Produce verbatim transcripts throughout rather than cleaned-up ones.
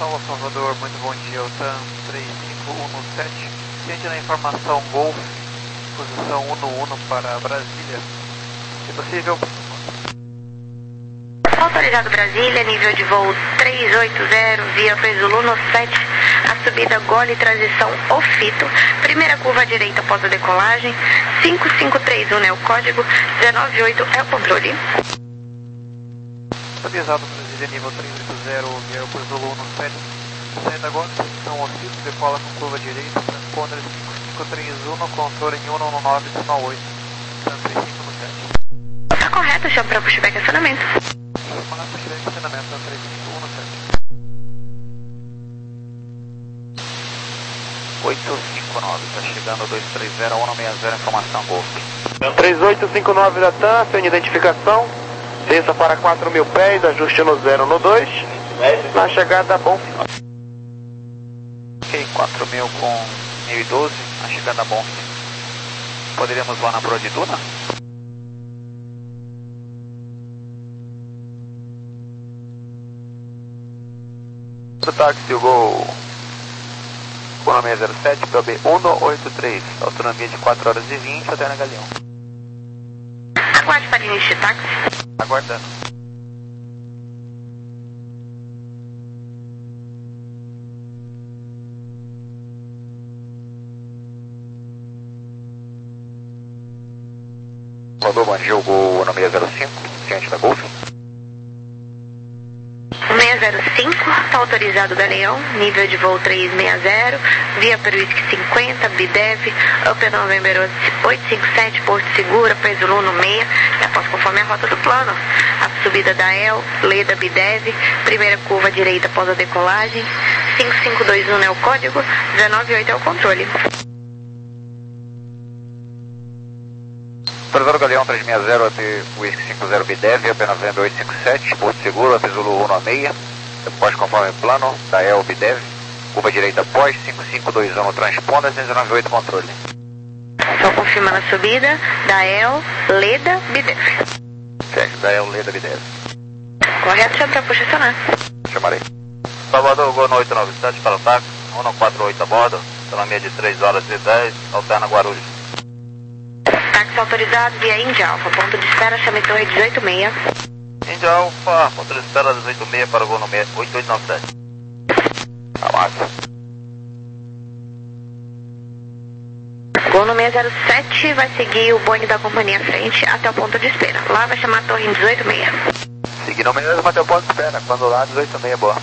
Salva Salvador, muito bom dia, o T A M três cinco um sete, ciente da informação Golf, posição um um para Brasília, se possível. Autorizado Brasília, nível de voo três oito zero, via Peso sete, a subida Gole transição Ofito, primeira curva à direita após a decolagem, cinco cinco três um é o código, dezenove oito é o controle. Autorizado Brasília, nível três oito zero, via Peso sete, saída Gole transição Ofito, decola com curva à direita, transponder cinco cinco três um, controle em um um nove oito, T A M três cinco um sete. Tá correto, chama para pushback acionamento. Manda pushback acionamento, T A M três cinco um sete. oito cinco nove, está chegando dois três zero um seis zero, informação Golf. três oito cinco nove da T A M, sem identificação, desça para quatro mil pés, ajuste no zero no dois, na chegada bom. Ok, quatro mil com mil e doze, na chegada bom. Poderíamos voar na proa de Duna? O táxi, o Gol Gol seis zero sete, P O B um oito três, autonomia de quatro horas e vinte, até na Galeão. Aguarde para início de táxi. Aguardando. Mandou bom dia, o Gol seis zero cinco, ciente da Golf. seis zero cinco, está autorizado Galeão, nível de voo três seis zero, via Peruísque cinquenta, B D E V, Upper November oito cinco sete, Porto Seguro, Peso Luno seis, e após conforme a rota do plano, a subida da E L, Leda B D E V, primeira curva à direita após a decolagem, cinco cinco dois um é o código, dezenove oito é o controle. Autorizado Galeão três seis zero, até Whisky cinco zero B D E V, Upper November oito cinco sete, Porto Seguro, Peso Luno um seis, depois conforme plano, da E L B D E V, curva direita após, cinco cinco dois um no transponder, dezenove oito controle. Só confirmando a subida da E L, Leda B D E V. Check, da E L, Leda B D E V. Correto, chama para posicionar. Chamarei. Salvador, Gol oito nove sete para o táxi, um quatro oito a bordo, autonomia de três horas e dez, alterna Guarulhos. Táxi autorizado via Índia Alfa, ponto de espera, chame torre dezoito seis. Índia Alfa, ponto de espera dezoito seis para o Gol oito oito nove sete. A massa. Gol no seis zero sete vai seguir o Boeing da companhia à frente até o ponto de espera. Lá vai chamar a torre em dezoito seis. Seguindo o mesmo até o ponto de espera, quando lá dezoito seis é boa.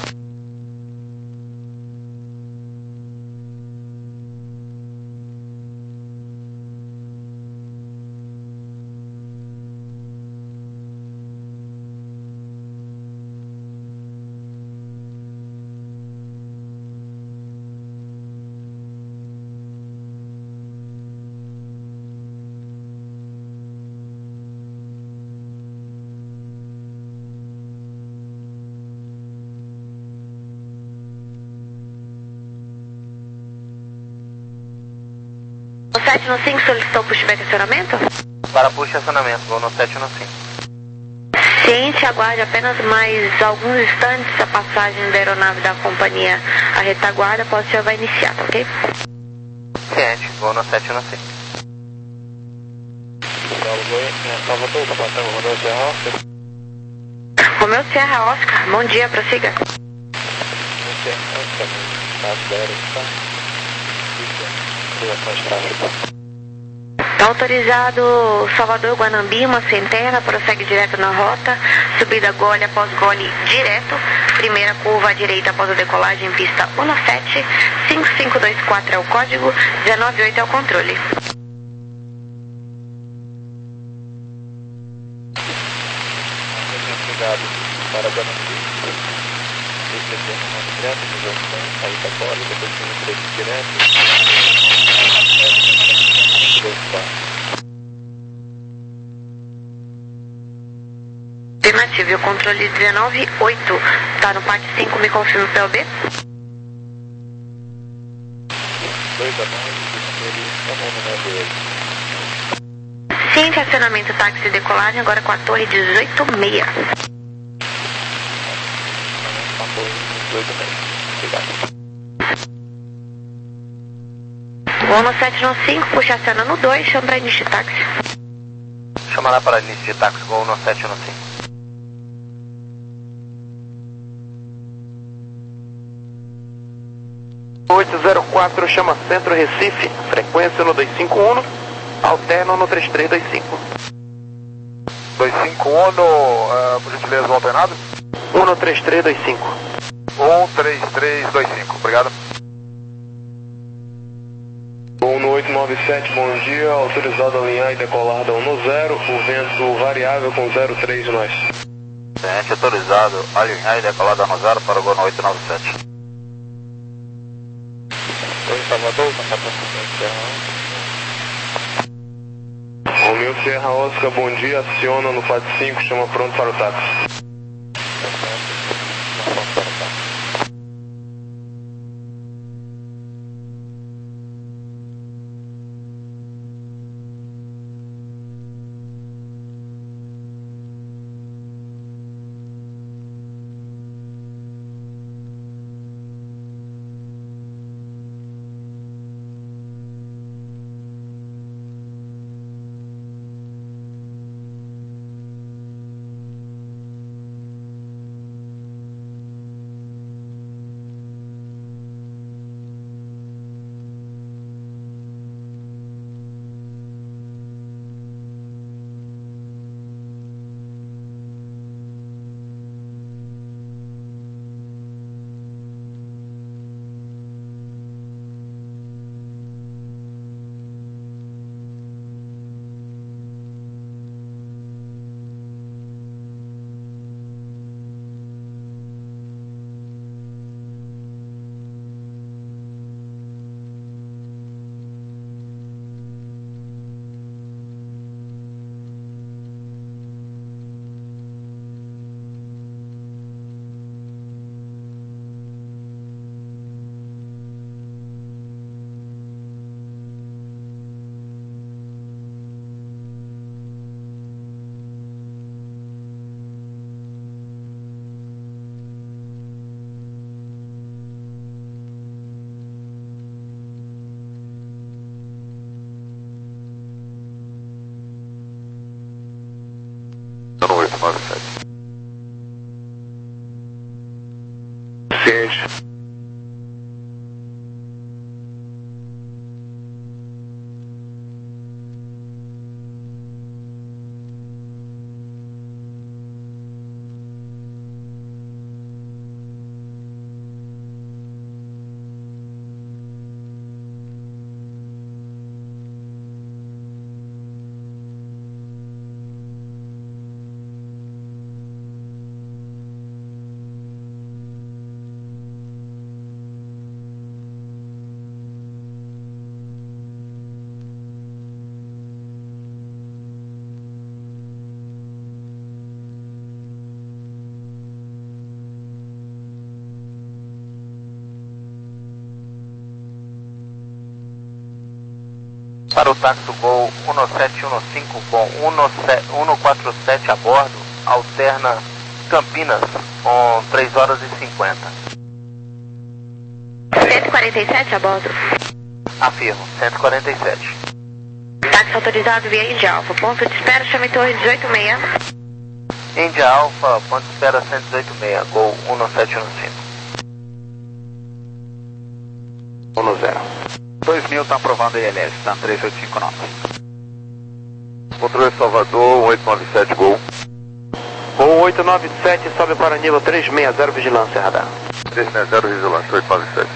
O sete no cinco solicitou pushback acionamento? Para push acionamento, Gol no sete no cinco. Ciente, aguarde apenas mais alguns instantes a passagem da aeronave da companhia à retaguarda, após o senhor vai iniciar, tá ok? Ciente, Gol no sete no cinco. Salvador, tá passando o Romeu Serra Oscar. Romeu Serra Oscar, bom dia, prossiga. Está autorizado Salvador Guanambima, Centena, prossegue direto na rota, subida Gole após Gole direto, primeira curva à direita após a decolagem, pista um sete, cinco cinco dois quatro é o código, dezenove oito é o controle. Obrigado para Guanambima, direto, saída Gole, depois tem um trecho direto. Afirmativo, o controle dezenove oito, tá no parte cinco, me confirma o P O B? dois a nove, Ciente, acionamento táxi de decolagem, agora com a torre dezoito seis. Obrigado. Voo no sete nove cinco, puxa a cena no dois, chama para início de táxi. Chama lá para início de táxi, voo no sete nove cinco. oito zero quatro, chama Centro Recife, frequência no dois cinco um, alterno no três três dois cinco. dois cinco um no, uh, por gentileza, o alternado? um no três três dois cinco. um três três dois cinco, obrigado. um no oito nove sete, bom dia, autorizado a alinhar e decolar da um no zero, o vento variável com zero três nós. Cliente autorizado a alinhar e decolar da um no zero para o gol no oito nove sete. Oi, Salvador, Romeu Sierra Oscar, bom dia, aciona no quatro cinco, chama pronto para o táxi. oito nove sete. Ciente. Para o táxi Gol um sete um cinco com um quatro sete a bordo, alterna Campinas com três horas e cinquenta. cento e quarenta e sete a bordo. Afirmo, cento e quarenta e sete. Táxi autorizado via Índia Alfa. Ponto de espera, chame Torre dezoito seis. Índia Alfa, ponto de espera cento e dezoito seis, Gol um sete um cinco. um no zero. dois mil está aprovando a I L S, está três oito cinco nove. Controle Salvador, oito nove sete, Gol. Gol oito nove sete, sobe para nível três seis zero, vigilância radar. três seis zero, vigilância, oito nove sete.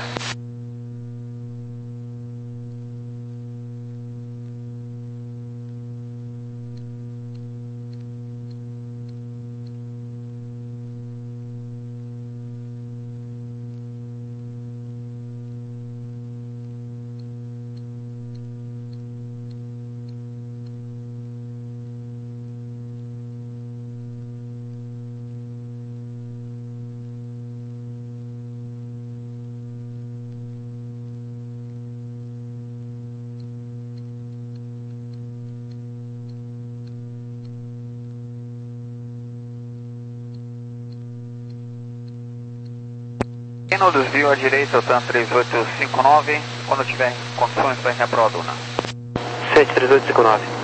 Plano, desvio à direita, O T A N três oito cinco nove, quando tiver condições para ir para a Duna. sete três oito cinco nove.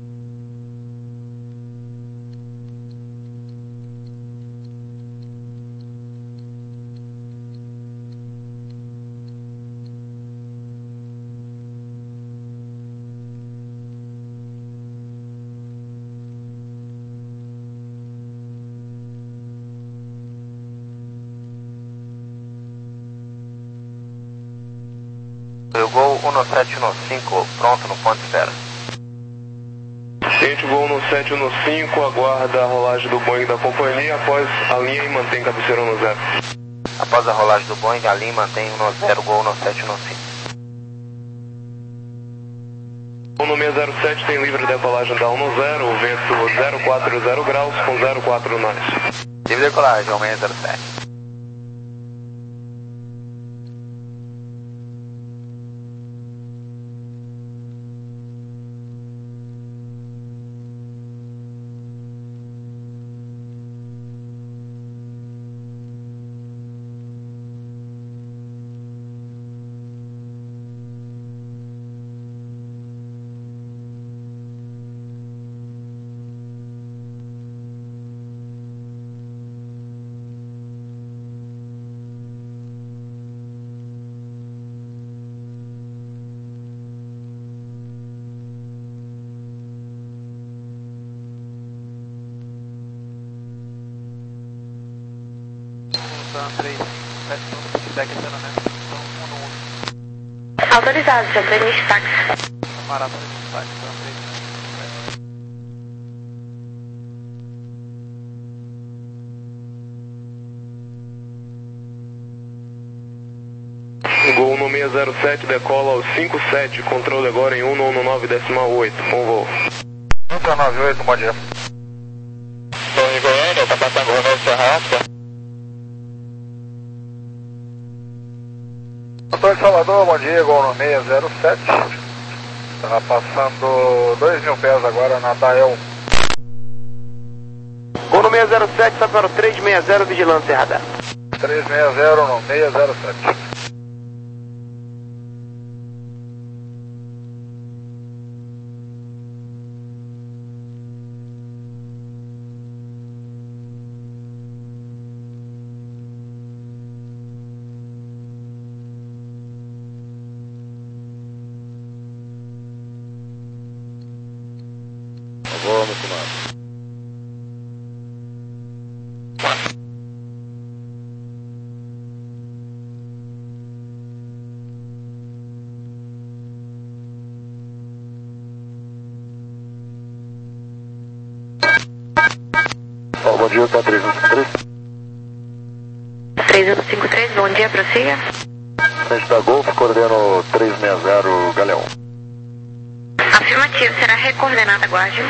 Gol um sete um cinco, pronto no ponto zero. Ciente Gol um sete um cinco, aguarda a rolagem do Boeing da companhia após a linha e mantém cabeceira no zero. Após a rolagem do Boeing, a linha mantém no zero, Gol um sete um cinco. O no seis zero sete tem livre decolagem da um no zero, o vento zero quatro zero graus com zero quatro nós. Livre decolagem, seis zero sete. Autorizado, seu treino de táxi. Maratona de táxi, Gol no seis zero sete decola ao cinco sete, controle agora em um um nove decimal oito, bom voo. um nove oito, bom dia. Estou em Goiânia, está passando o Renault Serrasca. Estou em Salvador, bom dia, Gol no seis zero sete. Está passando dois mil pés agora na Dael. Gol no seis zero sete, está para o três seis zero, vigilância radar. três seis zero no seis zero sete. Vamos, comando. Oh, bom dia, tá três um cinco três. três um cinco três, bom dia, prossiga. Frente da Golf, coordeno três seis zero, Galeão. Afirmativo, será recoordenada, aguarde.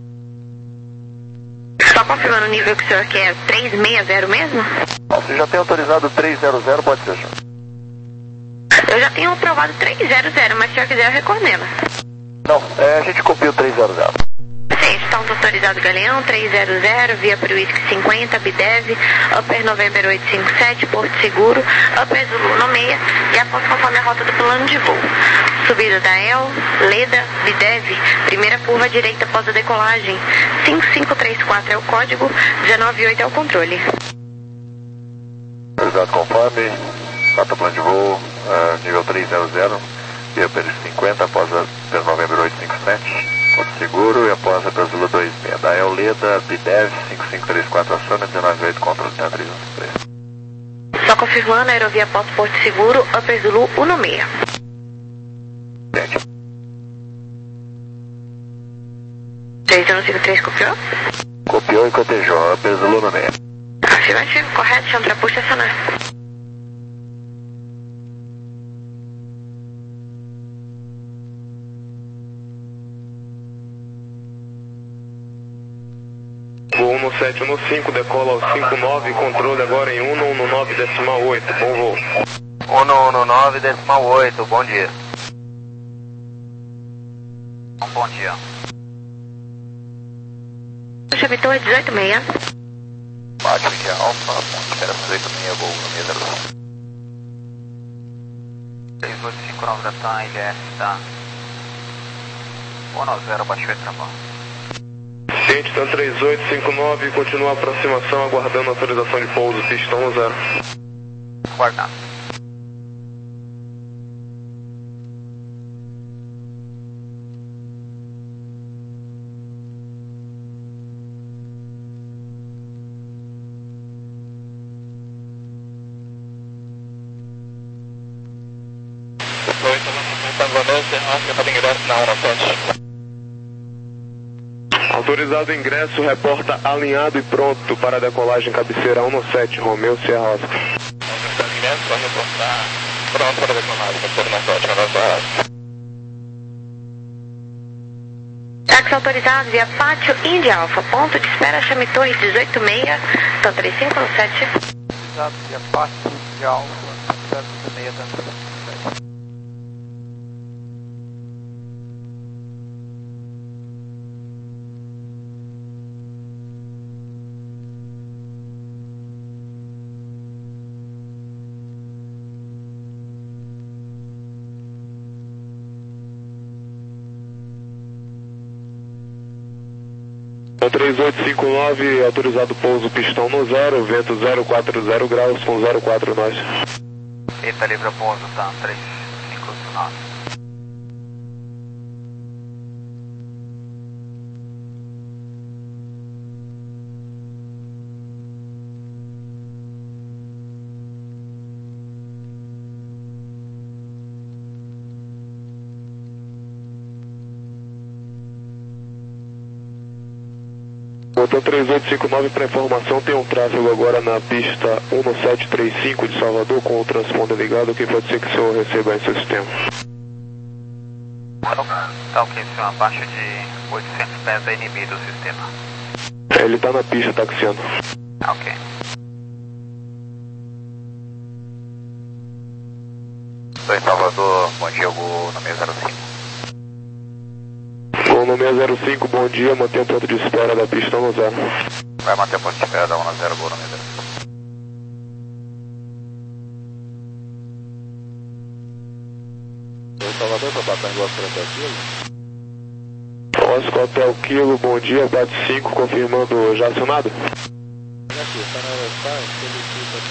Só confirmando o nível que o senhor quer, três seis zero mesmo? Você já tem autorizado três zero zero, pode ser, senhor? Eu já tenho aprovado três zero zero, mas se o senhor quiser eu recoordeno. Não, é, a gente copia o três zero zero. Sim, está autorizado Galeão, três zero zero, via para o Whisky cinquenta, Bidev, Upper November oito cinco sete, Porto Seguro, Upper Zulu no seis, e após conforme a rota do plano de voo. Subida da El, Leda, Bidev, primeira curva direita após a decolagem, cinco cinco três quatro é o código, dezenove oito é o controle. Autorizado conforme, rota plano de voo, uh, nível três zero zero, via Upper cinquenta após a Upper November oito cinco sete. Porto Seguro e após a Zulu dois seis. Da El Leda, Bidev, cinco cinco três quatro aciona, dezenove oito controle da três um três. Só confirmando, aerovia Porto Porto Seguro, Upper Zulu um seis. três um cinco três copiou? Copiou e cotejou, Upper Zulu no seis. Afirmativo, correto, chão para puxa estacionar. Gol no sete um cinco, decola ao cinco nove, controle agora em um um nove decimal oito, bom voo. um um nove decimal oito, bom dia. Bom dia. Puxa Vitor, dezoito seis. Bate de Alfa, espera dezoito seis, Gol no seis zero zero. três oito cinco nove da TAM, L S, tá? um nove zero, baixou e travou. Ciente, TAM três oito cinco nove, continua a aproximação, aguardando autorização de pouso, pistão no zero. Aguardando. Autorizado ingresso, reporta alinhado e pronto para a decolagem cabeceira um sete, Romeu Sierra Oscar. Autorizado ingresso, vai reportar pronto para a decolagem cabeceira um sete, Romeu Sierra Oscar. Táxi autorizado via Pátio Indy Alfa, ponto de espera, chame Torres dezoito seis, então três cinco um sete. Autorizado via Pátio de Alfa, zero seis, TAM três cinco um sete. três oito cinco nove, autorizado pouso pistão no zero, vento zero quatro zero graus com zero quatro nós. Eita, livre pouso, TAM três cinco nove. Motor três oito cinco nove, para informação, tem um tráfego agora na pista um sete três cinco de Salvador com o transponder ligado, que pode ser que o senhor receba em seu sistema. Tá ok, senhor, abaixo de oitocentos pés é inibido o sistema. É, ele está na pista taxiando. Ok. Estou em Salvador, bom dia, Gol no seis zero cinco. Gol no seis zero cinco, bom dia, mantenha o ponto de espera da pista no zero. Vai manter o ponto de espera da um zero, Gol no seis zero cinco. Estou em Salvador, para bater em Oscar Hotel Kilo. Oscar Hotel Kilo, bom dia, bate cinco, confirmando já acionado. Aqui, está na Eurostar, ele fica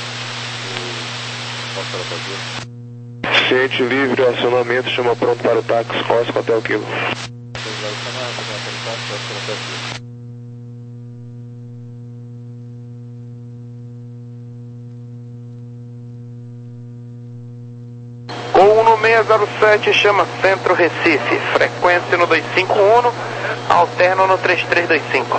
o Oscar Hotel Kilo. Ciente livre, acionamento, chama pronto para o táxi, Oscar Hotel Kilo. Com no seis zero sete, chama Centro Recife, frequência no dois cinco um, alterno no três três dois cinco.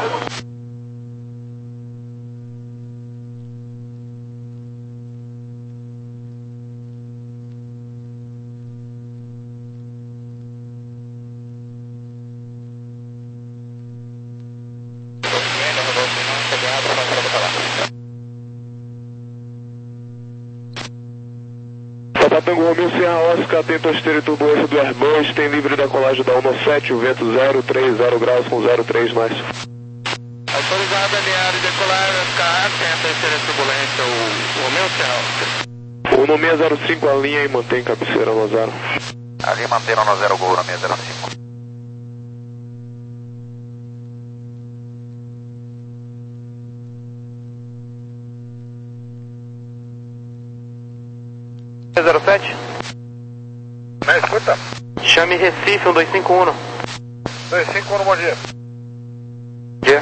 Tango Romeu Sierra Oscar, atento ao esteiro turbulência do Airbus, tem livre decolagem da um sete, o vento zero três zero graus com zero três mais. Autorizado a alinhar e decolar, Oscar, atento ao esteiro turbulência, o Romeu Sierra Oscar. O no seis zero cinco alinha e mantém cabeceira no zero. Ali mantém no zero, Gol no seis zero cinco. seis zero sete? Me escuta? Chame Recife, um dois cinco um. dois cinco um, bom dia. Dia.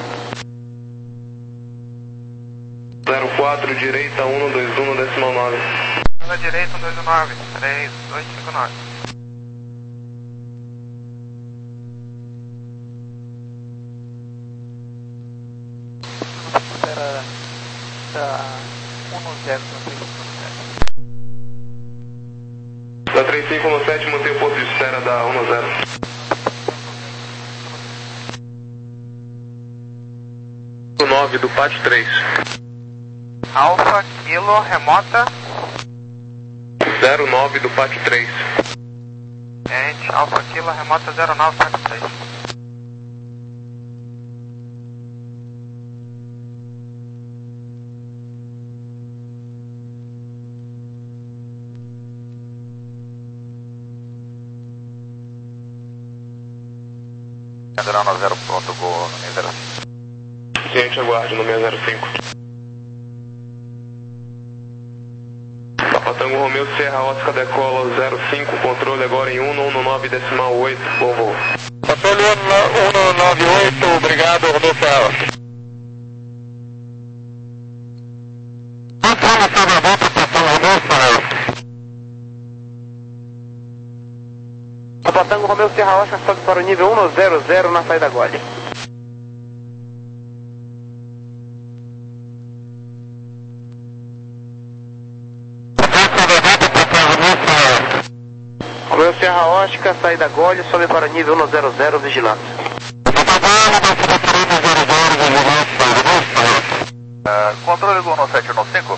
zero quatro, direita, um dois um, decimal nove. Na direita, um dois nove, três dois cinco nove. Espera da um zero, Da três cinco um sete, mantém o ponto de espera da um zero. nove do Pátio três. Alfa, Kilo, remota. zero nove do Pátio três. Gente, Alfa, Kilo, remota zero nove, Pátio três. zero nove zero pronto, Gol no zero cinco. Ciente, aguarde no seis zero cinco. Papa Tango Romeu, Serra Oscar, decola zero cinco, controle agora em um um nove decimal oito, bom voo. Controle um um nove oito, obrigado, Romeu Serra Oscar. Controle Salvador, Papa Tango Romeu, Serra Oscar. Papa Tango Romeu, Serra Oscar, sobe para o nível um zero zero na saída Gole. Romeu Serra Oscar, saída Gole, sobe para o nível um zero zero, vigilância. Uh, controle Gol no sete um cinco.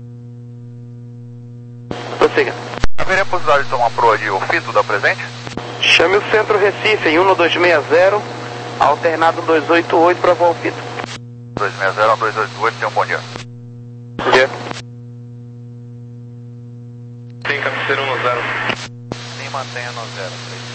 Prossiga. Haveria a possibilidade de tomar proa de Ofito da presente? Chame o centro Recife em um dois seis zero, alternado dois oito oito para voo Ofito. dois seis zero, dois oito oito, tenha um bom dia. Bom dia. Tem cabeceira um zero. Sim, mantenha no zero.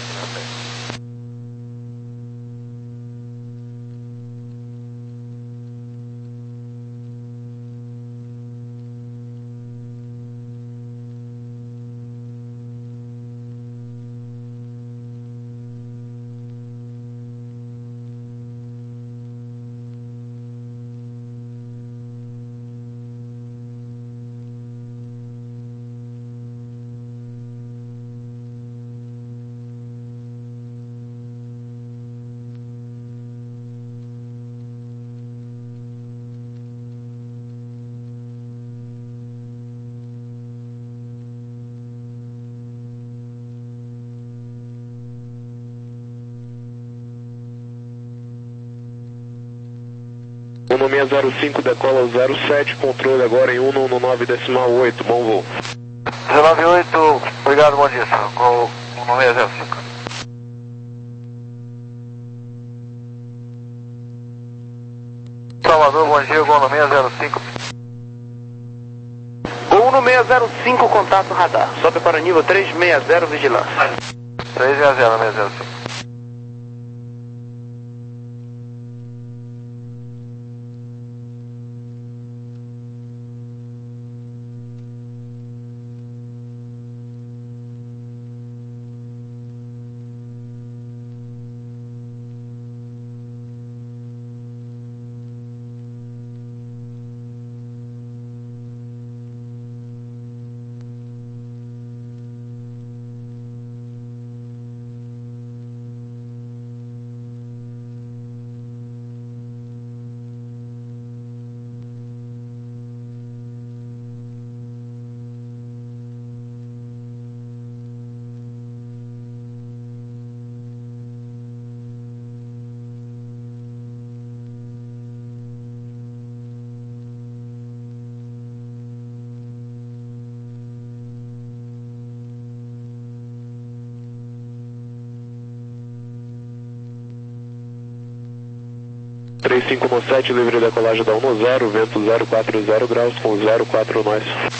um seis zero cinco, decola zero sete, controle agora em um um nove decimal oito, bom voo. zero nove oito, obrigado, bom dia. Gol no seis zero cinco. Salvador, bom dia, Gol no seis zero cinco. Gol no seis zero cinco, contato radar. Sobe para o nível três seis zero, vigilância. três seis zero, seis zero cinco. três cinco um sete, livre decolagem da um zero, vento zero quatro zero graus com zero quatro nós.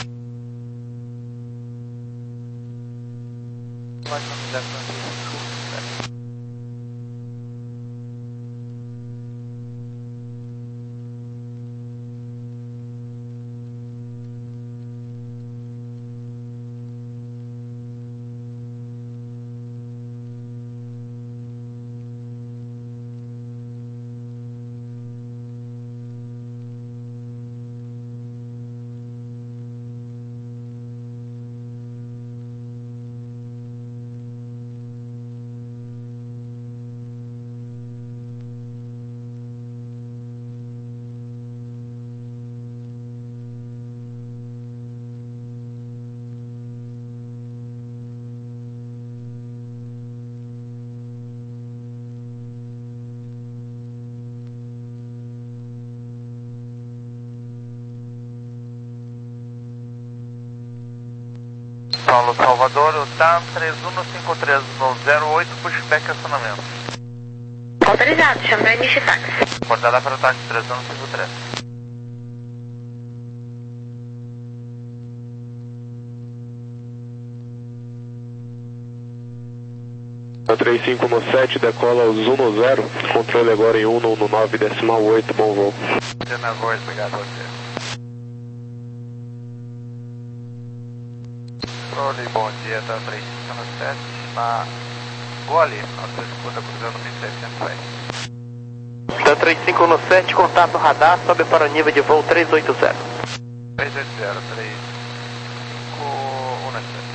Paulo Salvador, o T A M três um cinco três no zero oito, pushback acionamento. Autorizado, chama para início táxi. Acordada para o táxi três um cinco três. A três cinco um sete, decola os um zero, controle agora em um nove decimal oito, bom voo. Na voz, obrigado a você. Controle, bom dia, tá três cinco um sete, na Gole, nossa escuta cruzando mil seiscentos pés. Da três cinco um sete, contato radar, sobe para o nível de voo três oito zero. três oito zero, três cinco um sete.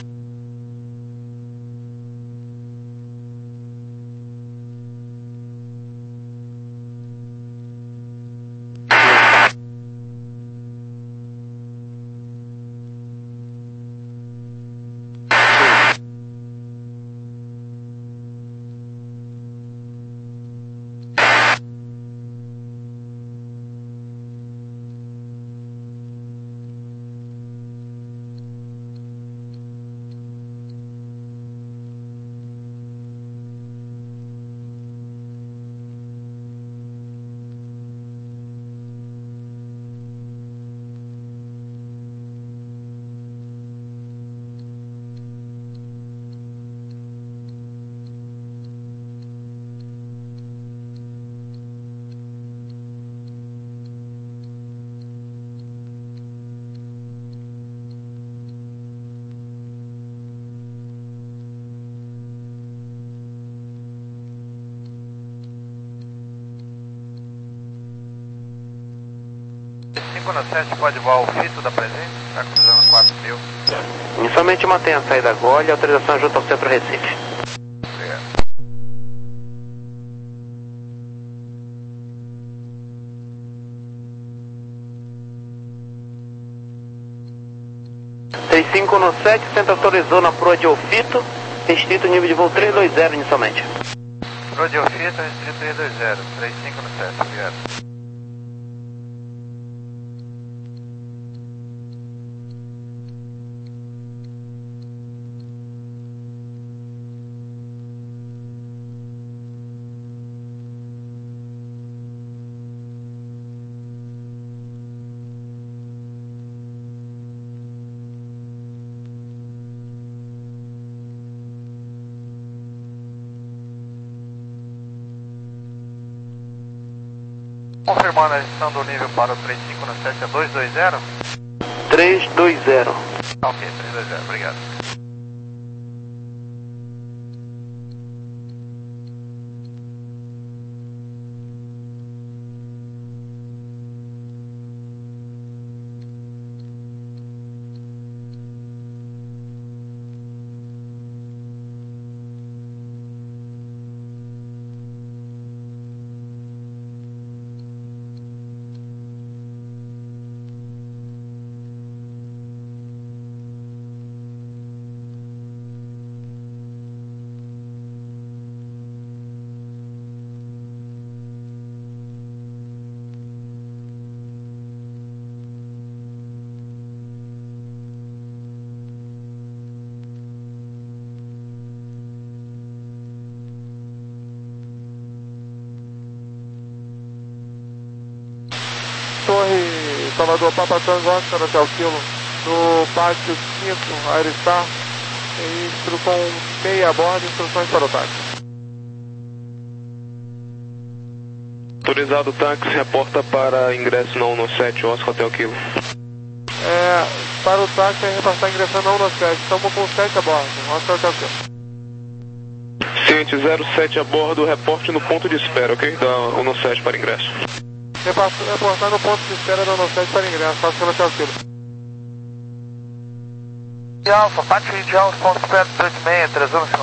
cinco um sete pode voar o fito da presente, está cruzando quatro mil. Inicialmente mantenha a saída Gole e autorização junto ao Centro Recife. Obrigado. três cinco um sete, Centro autorizou na proa de Ofito, restrito nível de voo três dois zero inicialmente. Proa de Ofito, restrito três dois zero, três cinco um sete, obrigado. Confirmando a gestão do nível para o três cinco um sete, é dois dois zero? três dois zero. Ok, três dois zero, obrigado. Torre Salvador Papa Tango Oscar até o quilo, no pátio quinto, Aeristar, registro com meia a bordo, instruções para o táxi. Autorizado o táxi, reporta para ingresso na um sete, Oscar até o quilo. É, para o táxi é repassar ingressando na um sete, estamos com sete a bordo, Oscar até o quilo. Ciente zero sete a bordo, reporte no ponto de espera, ok? Da um sete para ingresso. Reportar no ponto de espera da um sete para ingresso, Oscar até o quilo. E Alfa, Pátio de Alfa, ponto de espera, dois seis, três um.